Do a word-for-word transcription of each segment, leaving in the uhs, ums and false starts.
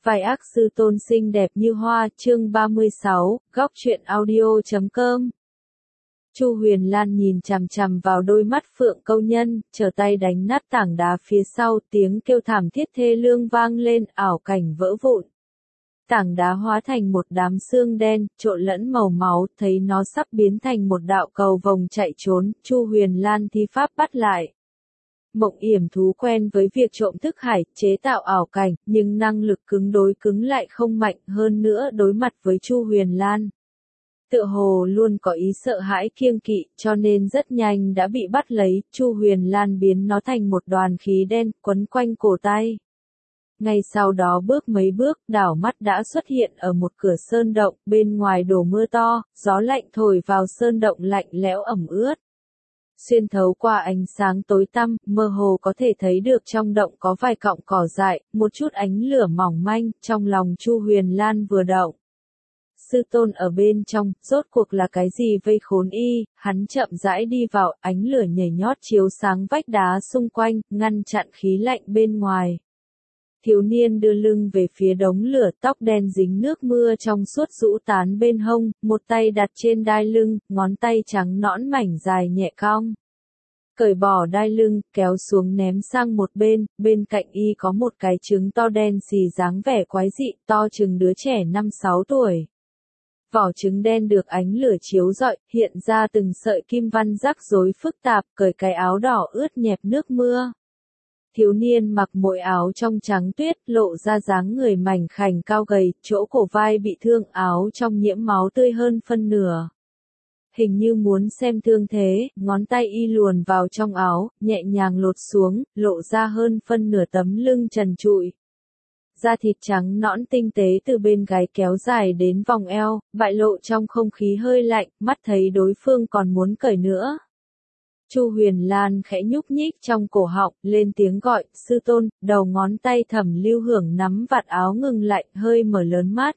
Vai ác sư tôn xinh đẹp như hoa, chương ba mươi sáu, góc truyện audio chấm com. Chu Huyền Lan nhìn chằm chằm vào đôi mắt Phượng Câu Nhân, trở tay đánh nát tảng đá phía sau, tiếng kêu thảm thiết thê lương vang lên, ảo cảnh vỡ vụn. Tảng đá hóa thành một đám xương đen, trộn lẫn màu máu, thấy nó sắp biến thành một đạo cầu vồng chạy trốn, Chu Huyền Lan thi pháp bắt lại. Mộng yểm thú quen với việc trộm thức hải, chế tạo ảo cảnh, nhưng năng lực cứng đối cứng lại không mạnh, hơn nữa đối mặt với Chu Huyền Lan. Tựa hồ luôn có ý sợ hãi kiêng kỵ, cho nên rất nhanh đã bị bắt lấy, Chu Huyền Lan biến nó thành một đoàn khí đen, quấn quanh cổ tay. Ngay sau đó bước mấy bước, đảo mắt đã xuất hiện ở một cửa sơn động, bên ngoài đổ mưa to, gió lạnh thổi vào sơn động lạnh lẽo ẩm ướt. Xuyên thấu qua ánh sáng tối tăm, mơ hồ có thể thấy được trong động có vài cọng cỏ dại, một chút ánh lửa mỏng manh, trong lòng Chu Huyền Lan vừa động. Sư tôn ở bên trong, rốt cuộc là cái gì vây khốn y, hắn chậm rãi đi vào, ánh lửa nhảy nhót chiếu sáng vách đá xung quanh, ngăn chặn khí lạnh bên ngoài. Thiếu niên đưa lưng về phía đống lửa, tóc đen dính nước mưa trong suốt rũ tán bên hông, một tay đặt trên đai lưng, ngón tay trắng nõn mảnh dài nhẹ cong. Cởi bỏ đai lưng, kéo xuống ném sang một bên, bên cạnh y có một cái trứng to đen xì dáng vẻ quái dị, to chừng đứa trẻ năm sáu tuổi. Vỏ trứng đen được ánh lửa chiếu rọi, hiện ra từng sợi kim văn rắc rối phức tạp, cởi cái áo đỏ ướt nhẹp nước mưa. Thiếu niên mặc mỗi áo trong trắng tuyết, lộ ra dáng người mảnh khảnh cao gầy, chỗ cổ vai bị thương, áo trong nhiễm máu tươi hơn phân nửa. Hình như muốn xem thương thế, ngón tay y luồn vào trong áo, nhẹ nhàng lột xuống, lộ ra hơn phân nửa tấm lưng trần trụi. Da thịt trắng nõn tinh tế từ bên gáy kéo dài đến vòng eo, bại lộ trong không khí hơi lạnh, mắt thấy đối phương còn muốn cởi nữa. Chu Huyền Lan khẽ nhúc nhích trong cổ họng, lên tiếng gọi, sư tôn, đầu ngón tay Thẩm Lưu Hưởng nắm vạt áo ngừng lại, hơi mở lớn mắt.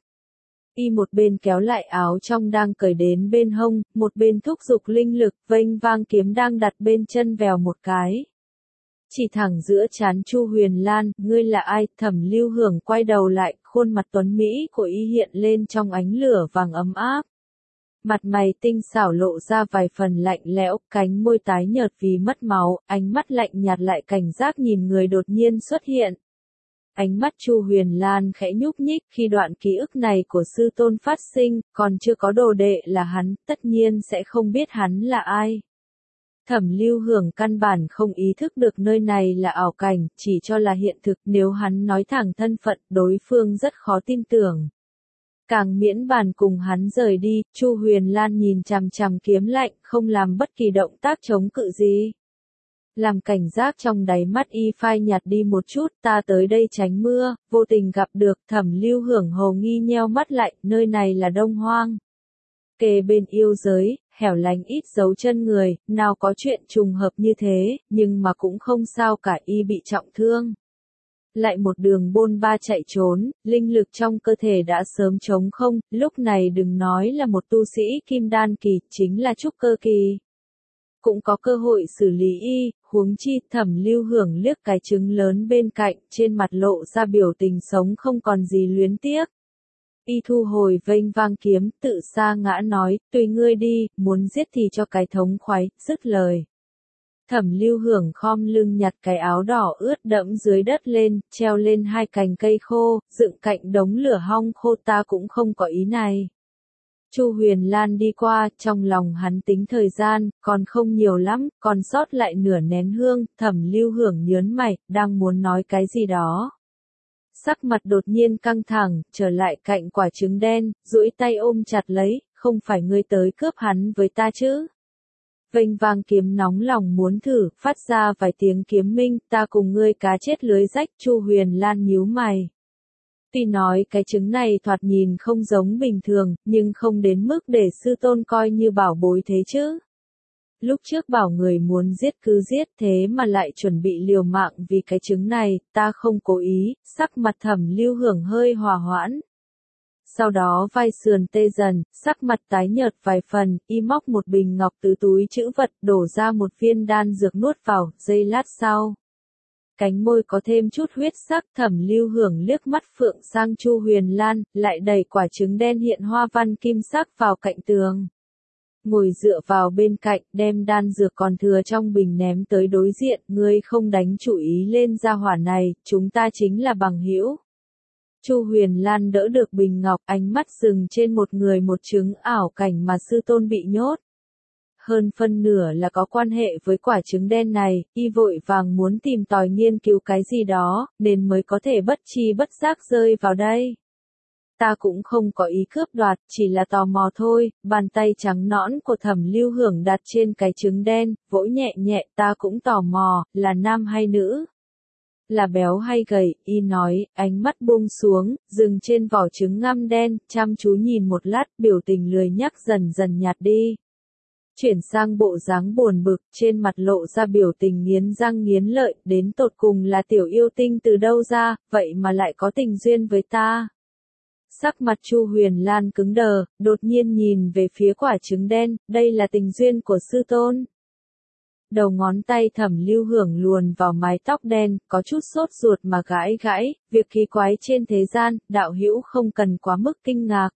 Y một bên kéo lại áo trong đang cởi đến bên hông, một bên thúc giục linh lực, vênh vang kiếm đang đặt bên chân vèo một cái. Chỉ thẳng giữa trán Chu Huyền Lan, ngươi là ai? Thẩm Lưu Hưởng quay đầu lại, khuôn mặt tuấn Mỹ của y hiện lên trong ánh lửa vàng ấm áp. Mặt mày tinh xảo lộ ra vài phần lạnh lẽo, cánh môi tái nhợt vì mất máu, ánh mắt lạnh nhạt lại cảnh giác nhìn người đột nhiên xuất hiện. Ánh mắt Chu Huyền Lan khẽ nhúc nhích khi đoạn ký ức này của sư tôn phát sinh, còn chưa có đồ đệ là hắn, tất nhiên sẽ không biết hắn là ai. Thẩm Lưu Hưởng căn bản không ý thức được nơi này là ảo cảnh, chỉ cho là hiện thực, nếu hắn nói thẳng thân phận, đối phương rất khó tin tưởng. Càng miễn bàn cùng hắn rời đi, Chu Huyền Lan nhìn chằm chằm kiếm lạnh, không làm bất kỳ động tác chống cự gì. Làm cảnh giác trong đáy mắt y phai nhạt đi một chút, ta tới đây tránh mưa, vô tình gặp được, Thẩm Lưu Hưởng hồ nghi nheo mắt lại, nơi này là Đông Hoang. Kề bên yêu giới, hẻo lánh ít dấu chân người, nào có chuyện trùng hợp như thế, nhưng mà cũng không sao cả, y bị trọng thương. Lại một đường bôn ba chạy trốn, linh lực trong cơ thể đã sớm trống không, lúc này đừng nói là một tu sĩ kim đan kỳ, chính là trúc cơ kỳ. Cũng có cơ hội xử lý y, huống chi. Thẩm Lưu Hưởng liếc cái trứng lớn bên cạnh, trên mặt lộ ra biểu tình sống không còn gì luyến tiếc. Y thu hồi vênh vang kiếm, tự sa ngã nói, tùy ngươi đi, muốn giết thì cho cái thống khoái, dứt lời. Thẩm Lưu Hưởng khom lưng nhặt cái áo đỏ ướt đẫm dưới đất lên, treo lên hai cành cây khô, dựng cạnh đống lửa hong khô, ta cũng không có ý này. Chu Huyền Lan đi qua, trong lòng hắn tính thời gian, còn không nhiều lắm, còn sót lại nửa nén hương, Thẩm Lưu Hưởng nhớn mày, đang muốn nói cái gì đó. Sắc mặt đột nhiên căng thẳng, trở lại cạnh quả trứng đen, duỗi tay ôm chặt lấy, không phải ngươi tới cướp hắn với ta chứ? Vênh vang kiếm nóng lòng muốn thử, phát ra vài tiếng kiếm minh, ta cùng ngươi cá chết lưới rách, Chu Huyền Lan nhíu mày. Tuy nói cái trứng này thoạt nhìn không giống bình thường, nhưng không đến mức để sư tôn coi như bảo bối thế chứ. Lúc trước bảo người muốn giết cứ giết, thế mà lại chuẩn bị liều mạng vì cái trứng này, ta không cố ý, sắc mặt Thẩm Lưu Hưởng hơi hòa hoãn. Sau đó vai sườn tê dần, sắc mặt tái nhợt vài phần, y móc một bình ngọc từ túi trữ vật, đổ ra một viên đan dược nuốt vào, giây lát sau. cánh môi có thêm chút huyết sắc. Thẩm Lưu Hưởng liếc mắt phượng sang Chu Huyền Lan, lại đẩy quả trứng đen hiện hoa văn kim sắc vào cạnh tường. Ngồi dựa vào bên cạnh, đem đan dược còn thừa trong bình ném tới đối diện, ngươi không đánh chủ ý lên gia hỏa này, chúng ta chính là bằng hữu. Chu Huyền Lan đỡ được bình ngọc, ánh mắt dừng trên một người một trứng ảo cảnh mà sư tôn bị nhốt. Hơn phân nửa là có quan hệ với quả trứng đen này, y vội vàng muốn tìm tòi nghiên cứu cái gì đó, nên mới có thể bất chi bất giác rơi vào đây. Ta cũng không có ý cướp đoạt, chỉ là tò mò thôi. Bàn tay trắng nõn của Thẩm Lưu Hưởng đặt trên cái trứng đen, vỗ nhẹ nhẹ, ta cũng tò mò, là nam hay nữ? Là béo hay gầy? Y nói, ánh mắt buông xuống, dừng trên vỏ trứng ngăm đen, chăm chú nhìn một lát, biểu tình lười nhác dần dần nhạt đi. Chuyển sang bộ dáng buồn bực, trên mặt lộ ra biểu tình nghiến răng nghiến lợi, đến tột cùng là tiểu yêu tinh từ đâu ra, vậy mà lại có tình duyên với ta. Sắc mặt Chu Huyền Lan cứng đờ, đột nhiên nhìn về phía quả trứng đen, đây là tình duyên của sư tôn. Đầu ngón tay Thẩm Lưu Hưởng luồn vào mái tóc đen, có chút sốt ruột mà gãi gãi, việc kỳ quái trên thế gian, đạo hữu không cần quá mức kinh ngạc.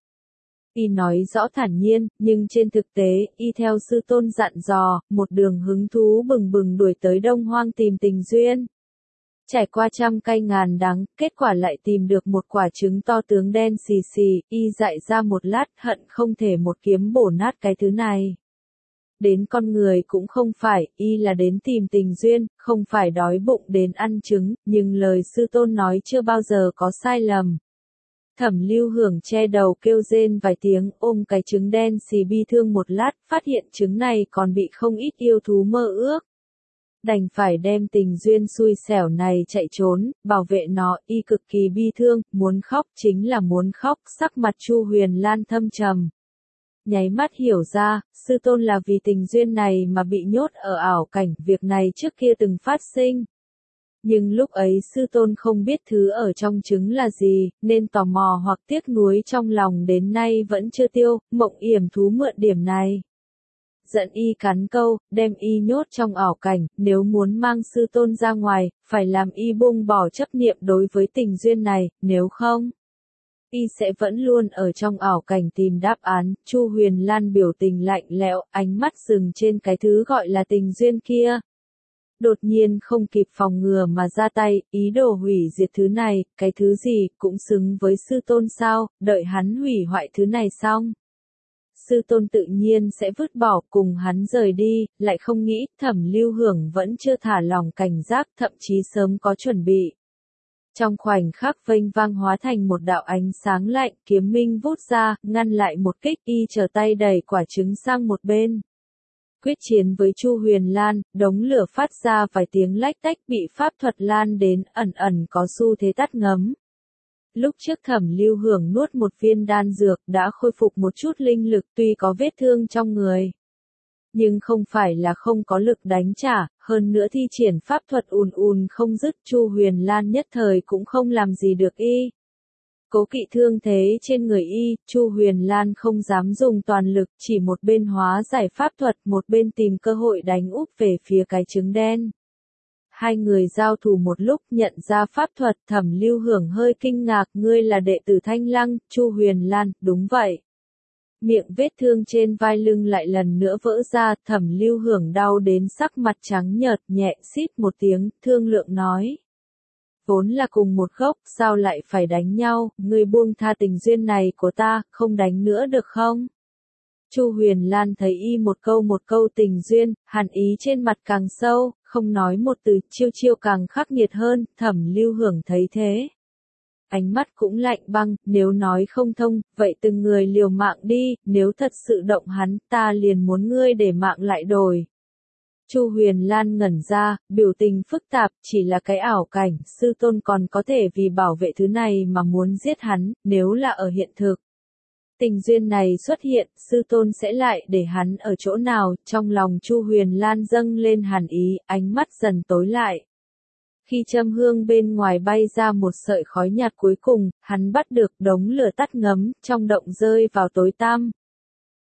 Y nói rõ thản nhiên, nhưng trên thực tế, y theo sư tôn dặn dò, một đường hứng thú bừng bừng đuổi tới Đông Hoang tìm tình duyên. Trải qua trăm cay ngàn đắng, kết quả lại tìm được một quả trứng to tướng đen xì xì, y dại ra một lát, hận không thể một kiếm bổ nát cái thứ này. Đến con người cũng không phải, y là đến tìm tình duyên, không phải đói bụng đến ăn trứng, nhưng lời sư tôn nói chưa bao giờ có sai lầm. Thẩm Lưu Hưởng che đầu kêu rên vài tiếng, ôm cái trứng đen xì bi thương một lát, phát hiện trứng này còn bị không ít yêu thú mơ ước. Đành phải đem tình duyên xui xẻo này chạy trốn, bảo vệ nó, y cực kỳ bi thương, muốn khóc chính là muốn khóc, sắc mặt Chu Huyền Lan thâm trầm. Nháy mắt hiểu ra, sư tôn là vì tình duyên này mà bị nhốt ở ảo cảnh, việc này trước kia từng phát sinh. Nhưng lúc ấy sư tôn không biết thứ ở trong trứng là gì, nên tò mò hoặc tiếc nuối trong lòng đến nay vẫn chưa tiêu, Mộng Yểm thú mượn điểm này. Giận y cắn câu, đem y nhốt trong ảo cảnh, nếu muốn mang sư tôn ra ngoài, phải làm y buông bỏ chấp niệm đối với tình duyên này, nếu không, y sẽ vẫn luôn ở trong ảo cảnh tìm đáp án. Chu Huyền Lan biểu tình lạnh lẽo, ánh mắt dừng trên cái thứ gọi là tình duyên kia. Đột nhiên không kịp phòng ngừa mà ra tay, ý đồ hủy diệt thứ này, cái thứ gì cũng xứng với sư tôn sao, đợi hắn hủy hoại thứ này xong. Sư tôn tự nhiên sẽ vứt bỏ cùng hắn rời đi, lại không nghĩ Thẩm Lưu Hưởng vẫn chưa thả lòng cảnh giác, thậm chí sớm có chuẩn bị. Trong khoảnh khắc vênh vang hóa thành một đạo ánh sáng lạnh, kiếm minh vút ra, ngăn lại một kích, y trở tay đẩy quả trứng sang một bên. Quyết chiến với Chu Huyền Lan, đống lửa phát ra vài tiếng lách tách bị pháp thuật lan đến, ẩn ẩn có xu thế tắt ngấm. Lúc trước Thẩm Lưu Hưởng nuốt một viên đan dược đã khôi phục một chút linh lực tuy có vết thương trong người. Nhưng không phải là không có lực đánh trả, hơn nữa thi triển pháp thuật ùn ùn không dứt, Chu Huyền Lan nhất thời cũng không làm gì được y. Cố kỵ thương thế trên người y, Chu Huyền Lan không dám dùng toàn lực, chỉ một bên hóa giải pháp thuật, một bên tìm cơ hội đánh úp về phía cái trứng đen. Hai người giao thủ một lúc nhận ra pháp thuật, Thẩm Lưu Hưởng hơi kinh ngạc, ngươi là đệ tử Thanh Lăng, Chu Huyền Lan, đúng vậy. Miệng vết thương trên vai lưng lại lần nữa vỡ ra, Thẩm Lưu Hưởng đau đến sắc mặt trắng nhợt, nhẹ xít một tiếng, thương lượng nói. Vốn là cùng một gốc, sao lại phải đánh nhau, ngươi buông tha tình duyên này của ta, không đánh nữa được không? Chu Huyền Lan thấy y một câu một câu tình duyên, hàn ý trên mặt càng sâu, không nói một từ, chiêu chiêu càng khắc nghiệt hơn, Thẩm Lưu Hưởng thấy thế. Ánh mắt cũng lạnh băng, nếu nói không thông, vậy từng người liều mạng đi, nếu thật sự động hắn, ta liền muốn ngươi để mạng lại đổi. Chu Huyền Lan ngẩn ra, biểu tình phức tạp, chỉ là cái ảo cảnh, sư tôn còn có thể vì bảo vệ thứ này mà muốn giết hắn, nếu là ở hiện thực. Tình duyên này xuất hiện, sư tôn sẽ lại để hắn ở chỗ nào, trong lòng Chu Huyền Lan dâng lên hàn ý, ánh mắt dần tối lại. Khi châm hương bên ngoài bay ra một sợi khói nhạt cuối cùng, hắn bắt được đống lửa tắt ngấm, trong động rơi vào tối tăm.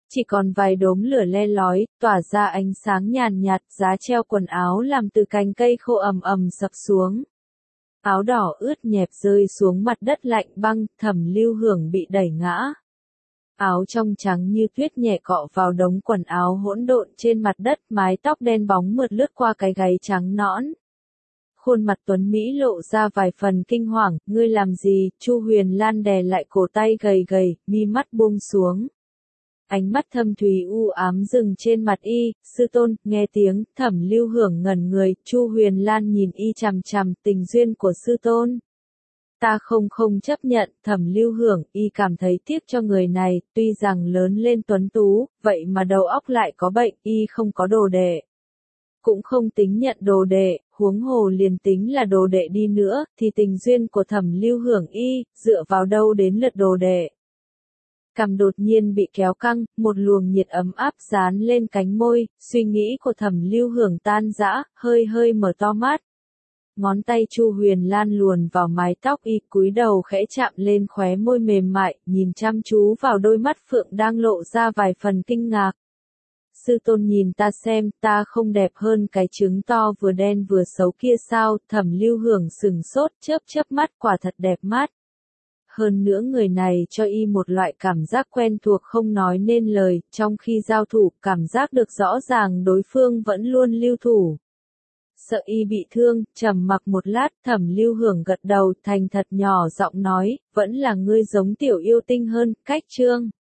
Chỉ còn vài đốm lửa le lói, tỏa ra ánh sáng nhàn nhạt, giá treo quần áo làm từ cành cây khô ầm ầm sập xuống. Áo đỏ ướt nhẹp rơi xuống mặt đất lạnh băng, Thẩm Lưu Hưởng bị đẩy ngã. Áo trong trắng như tuyết nhẹ cọ vào đống quần áo hỗn độn trên mặt đất, mái tóc đen bóng mượt lướt qua cái gáy trắng nõn. Khuôn mặt tuấn Mỹ lộ ra vài phần kinh hoàng, ngươi làm gì? Chu Huyền Lan đè lại cổ tay gầy gầy, mi mắt buông xuống. Ánh mắt thâm thúy u ám dừng trên mặt y, sư tôn, nghe tiếng, Thẩm Lưu Hưởng ngẩn người, Chu Huyền Lan nhìn y chằm chằm, tình duyên của sư tôn. Ta không không chấp nhận, Thẩm Lưu Hưởng, y cảm thấy tiếc cho người này, tuy rằng lớn lên tuấn tú, vậy mà đầu óc lại có bệnh, y không có đồ đệ. Cũng không tính nhận đồ đệ, huống hồ liền tính là đồ đệ đi nữa, thì tình duyên của Thẩm Lưu Hưởng y, dựa vào đâu đến lượt đồ đệ. Cằm đột nhiên bị kéo căng, một luồng nhiệt ấm áp dán lên cánh môi, suy nghĩ của Thẩm Lưu Hưởng tan rã, hơi hơi mở to mắt. Ngón tay Chu Huyền Lan luồn vào mái tóc y, cúi đầu khẽ chạm lên khóe môi mềm mại, nhìn chăm chú vào đôi mắt phượng đang lộ ra vài phần kinh ngạc. Sư tôn nhìn ta xem, ta không đẹp hơn cái trứng to vừa đen vừa xấu kia sao? Thẩm Lưu Hưởng sừng sốt, chớp chớp mắt, quả thật đẹp mắt. Hơn nữa người này cho y một loại cảm giác quen thuộc không nói nên lời, trong khi giao thủ, cảm giác được rõ ràng đối phương vẫn luôn lưu thủ. Sợ y bị thương, trầm mặc một lát, Thẩm Lưu Hưởng gật đầu, thành thật nhỏ giọng nói, vẫn là ngươi giống tiểu yêu tinh hơn, cách trương.